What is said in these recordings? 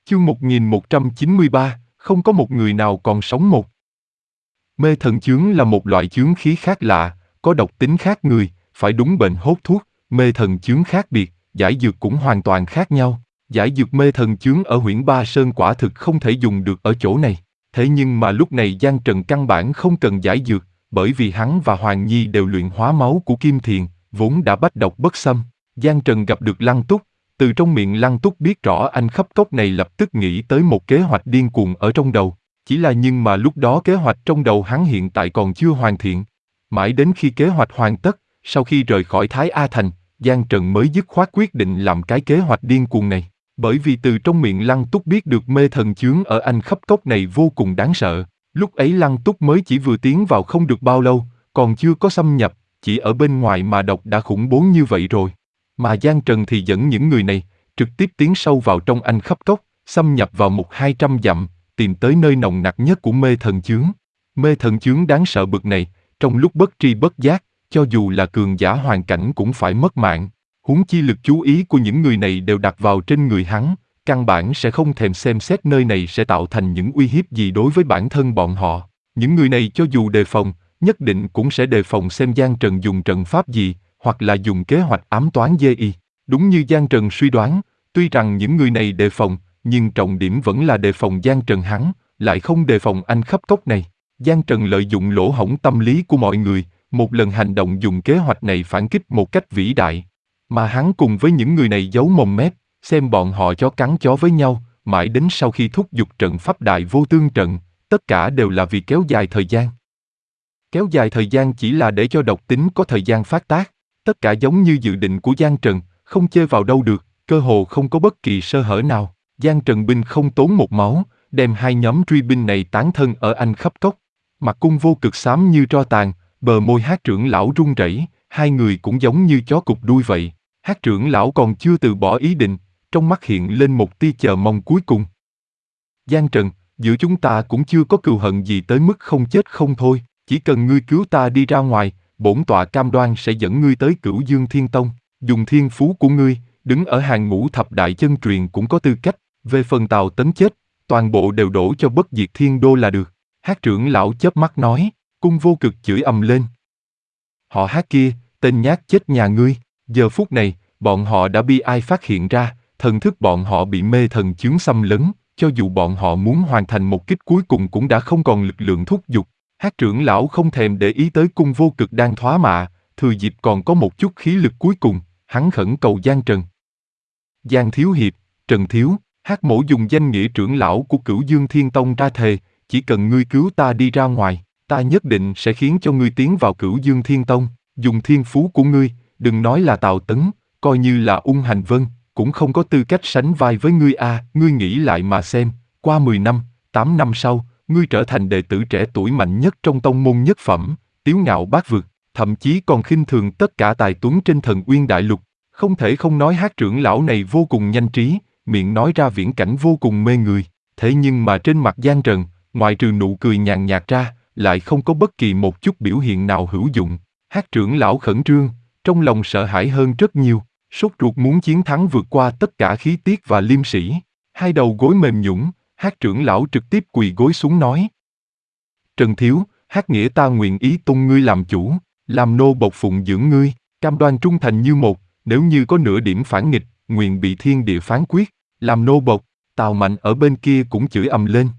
Chương 1193, không có một người nào còn sống một. Mê thần chướng là một loại chướng khí khác lạ, có độc tính khác người, phải đúng bệnh hốt thuốc. Mê thần chướng khác biệt, giải dược cũng hoàn toàn khác nhau. Giải dược mê thần chướng ở Huyễn Ba Sơn quả thực không thể dùng được ở chỗ này. Thế nhưng mà lúc này Giang Trần căn bản không cần giải dược, bởi vì hắn và Hoàng Nhi đều luyện hóa máu của Kim Thiền, vốn đã bách độc bất xâm. Giang Trần gặp được Lăng Túc, từ trong miệng Lăng Túc biết rõ anh khắp cốc này lập tức nghĩ tới một kế hoạch điên cuồng ở trong đầu. Chỉ là nhưng mà lúc đó kế hoạch trong đầu hắn hiện tại còn chưa hoàn thiện. Mãi đến khi kế hoạch hoàn tất, sau khi rời khỏi Thái A Thành, Giang Trần mới dứt khoát quyết định làm cái kế hoạch điên cuồng này. Bởi vì từ trong miệng Lăng Túc biết được mê thần chướng ở anh khắp cốc này vô cùng đáng sợ. Lúc ấy Lăng Túc mới chỉ vừa tiến vào không được bao lâu, còn chưa có xâm nhập, chỉ ở bên ngoài mà độc đã khủng bố như vậy rồi. Mà Giang Trần thì dẫn những người này, trực tiếp tiến sâu vào trong anh khắp cốc, xâm nhập vào 100-200 dặm, tìm tới nơi nồng nặc nhất của mê thần chướng. Mê thần chướng đáng sợ bực này, trong lúc bất tri bất giác, cho dù là cường giả hoàn cảnh cũng phải mất mạng. Huống chi lực chú ý của những người này đều đặt vào trên người hắn, căn bản sẽ không thèm xem xét nơi này sẽ tạo thành những uy hiếp gì đối với bản thân bọn họ. Những người này cho dù đề phòng, nhất định cũng sẽ đề phòng xem Giang Trần dùng trận pháp gì, hoặc là dùng kế hoạch ám toán dê y. Đúng như Giang Trần suy đoán, tuy rằng những người này đề phòng, nhưng trọng điểm vẫn là đề phòng Giang Trần hắn, lại không đề phòng anh khắp cốc này. Giang Trần lợi dụng lỗ hổng tâm lý của mọi người, một lần hành động dùng kế hoạch này phản kích một cách vĩ đại. Mà hắn cùng với những người này giấu mồm mép, xem bọn họ chó cắn chó với nhau, mãi đến sau khi thúc giục trận pháp đại vô tương trận, tất cả đều là vì kéo dài thời gian. Kéo dài thời gian chỉ là để cho độc tính có thời gian phát tác, tất cả giống như dự định của Giang Trần, không chê vào đâu được, cơ hồ không có bất kỳ sơ hở nào. Giang Trần binh không tốn một máu, đem hai nhóm truy binh này tán thân ở anh khắp cốc. Mặt Cung Vô Cực xám như tro tàn, bờ môi Hát trưởng lão run rẩy, hai người cũng giống như chó cụp đuôi vậy. Hát trưởng lão còn chưa từ bỏ ý định, trong mắt hiện lên một tia chờ mong cuối cùng. Giang Trần, giữa chúng ta cũng chưa có cừu hận gì tới mức không chết không thôi, chỉ cần ngươi cứu ta đi ra ngoài, bổn tọa cam đoan sẽ dẫn ngươi tới Cửu Dương Thiên Tông, dùng thiên phú của ngươi, đứng ở hàng ngũ thập đại chân truyền cũng có tư cách, về phần Tào Tấn chết, toàn bộ đều đổ cho Bất Diệt Thiên Đô là được. Hát trưởng lão chớp mắt nói, Cung Vô Cực chửi ầm lên. Họ Hát kia, tên nhát chết nhà ngươi, giờ phút này, bọn họ đã bi ai phát hiện ra, thần thức bọn họ bị mê thần chướng xâm lấn, cho dù bọn họ muốn hoàn thành một kích cuối cùng cũng đã không còn lực lượng thúc giục. Hát trưởng lão không thèm để ý tới Cung Vô Cực đang thoá mạ, thừa dịp còn có một chút khí lực cuối cùng, hắn khẩn cầu Giang Trần. Giang Thiếu Hiệp, Trần Thiếu, Hát mỗ dùng danh nghĩa trưởng lão của Cửu Dương Thiên Tông ra thề, chỉ cần ngươi cứu ta đi ra ngoài, ta nhất định sẽ khiến cho ngươi tiến vào Cửu Dương Thiên Tông, dùng thiên phú của ngươi, đừng nói là Tào Tấn, coi như là Ung Hành Vân, cũng không có tư cách sánh vai với ngươi a. Ngươi nghĩ lại mà xem, qua 10 năm, 8 năm sau, ngươi trở thành đệ tử trẻ tuổi mạnh nhất trong tông môn nhất phẩm, tiếu ngạo bát vực, thậm chí còn khinh thường tất cả tài tuấn trên Thần Uyên Đại Lục. Không thể không nói Hát trưởng lão này vô cùng nhanh trí, miệng nói ra viễn cảnh vô cùng mê người. Thế nhưng mà trên mặt Giang Trần, ngoài trừ nụ cười nhàn nhạt ra, lại không có bất kỳ một chút biểu hiện nào hữu dụng. Hát trưởng lão khẩn trương, trong lòng sợ hãi hơn rất nhiều, sốt ruột muốn chiến thắng vượt qua tất cả khí tiết và liêm sĩ. Hai đầu gối mềm nhũn, Hát trưởng lão trực tiếp quỳ gối xuống nói. Trần Thiếu, Hát nghĩa ta nguyện ý tôn ngươi làm chủ, làm nô bộc phụng dưỡng ngươi, cam đoan trung thành như một, nếu như có nửa điểm phản nghịch, nguyện bị thiên địa phán quyết, làm nô bộc. Tào Mạnh ở bên kia cũng chửi ầm lên.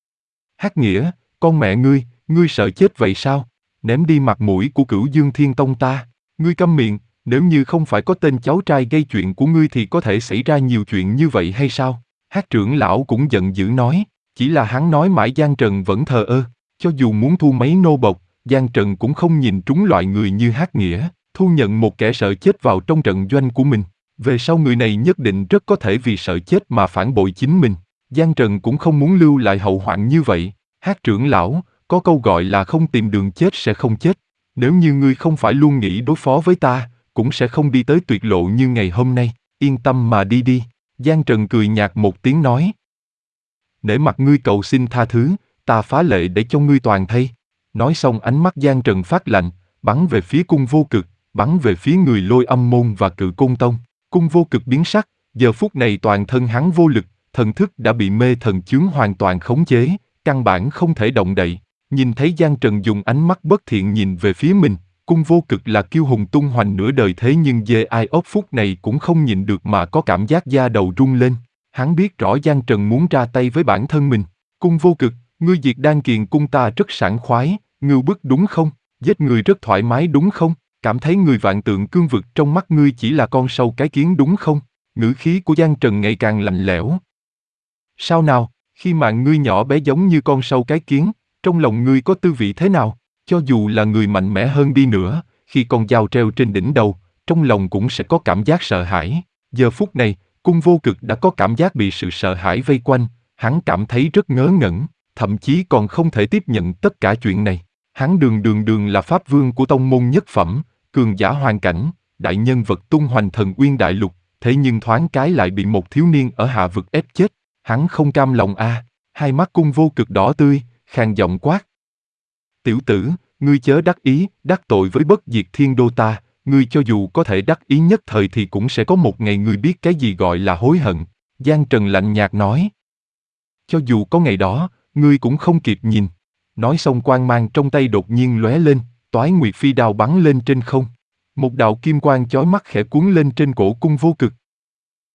Hát nghĩa, con mẹ ngươi sợ chết vậy sao? Ném đi mặt mũi của Cửu Dương Thiên Tông ta, ngươi câm miệng, nếu như không phải có tên cháu trai gây chuyện của ngươi thì có thể xảy ra nhiều chuyện như vậy hay sao? Hát trưởng lão cũng giận dữ nói, chỉ là hắn nói mãi Giang Trần vẫn thờ ơ, cho dù muốn thu mấy nô bộc, Giang Trần cũng không nhìn trúng loại người như Hát nghĩa, thu nhận một kẻ sợ chết vào trong trận doanh của mình. Về sau người này nhất định rất có thể vì sợ chết mà phản bội chính mình. Giang Trần cũng không muốn lưu lại hậu hoạn như vậy. Hát trưởng lão, có câu gọi là không tìm đường chết sẽ không chết. Nếu như ngươi không phải luôn nghĩ đối phó với ta, cũng sẽ không đi tới tuyệt lộ như ngày hôm nay. Yên tâm mà đi đi. Giang Trần cười nhạt một tiếng nói. Nể mặt ngươi cầu xin tha thứ, ta phá lệ để cho ngươi toàn thây. Nói xong ánh mắt Giang Trần phát lạnh, bắn về phía Cung Vô Cực, bắn về phía người Lôi Âm Môn và Cự Côn Tông. Cung Vô Cực biến sắc, giờ phút này toàn thân hắn vô lực, thần thức đã bị mê thần chướng hoàn toàn khống chế, căn bản không thể động đậy. Nhìn thấy Giang Trần dùng ánh mắt bất thiện nhìn về phía mình, Cung Vô Cực là kiêu hùng tung hoành nửa đời thế nhưng dê ai ốp phút này cũng không nhịn được mà có cảm giác da đầu rung lên. Hắn biết rõ Giang Trần muốn ra tay với bản thân mình. Cung Vô Cực, ngươi diệt Đan Kiền cung ta rất sảng khoái, ngưu bức đúng không? Giết người rất thoải mái đúng không? Cảm thấy người vạn tượng cương vực trong mắt ngươi chỉ là con sâu cái kiến đúng không? Ngữ khí của Giang Trần ngày càng lạnh lẽo. Sao nào, khi mạng ngươi nhỏ bé giống như con sâu cái kiến, trong lòng ngươi có tư vị thế nào? Cho dù là người mạnh mẽ hơn đi nữa, khi con dao treo trên đỉnh đầu, trong lòng cũng sẽ có cảm giác sợ hãi. Giờ phút này, Cung Vô Cực đã có cảm giác bị sự sợ hãi vây quanh, hắn cảm thấy rất ngớ ngẩn, thậm chí còn không thể tiếp nhận tất cả chuyện này. Hắn đường là pháp vương của tông môn nhất phẩm, cường giả hoàn cảnh, đại nhân vật tung hoành thần uyên đại lục, thế nhưng thoáng cái lại bị một thiếu niên ở hạ vực ép chết. Hắn không cam lòng a, hai mắt Cung Vô Cực đỏ tươi, khàn giọng quát. Tiểu tử, ngươi chớ đắc ý, đắc tội với bất diệt thiên đô ta, ngươi cho dù có thể đắc ý nhất thời thì cũng sẽ có một ngày ngươi biết cái gì gọi là hối hận. Giang Trần lạnh nhạt nói. Cho dù có ngày đó, ngươi cũng không kịp nhìn. Nói xong quang mang trong tay đột nhiên lóe lên, Toái Nguyệt Phi đao bắn lên trên không. Một đạo kim quang chói mắt khẽ cuốn lên trên cổ Cung Vô Cực.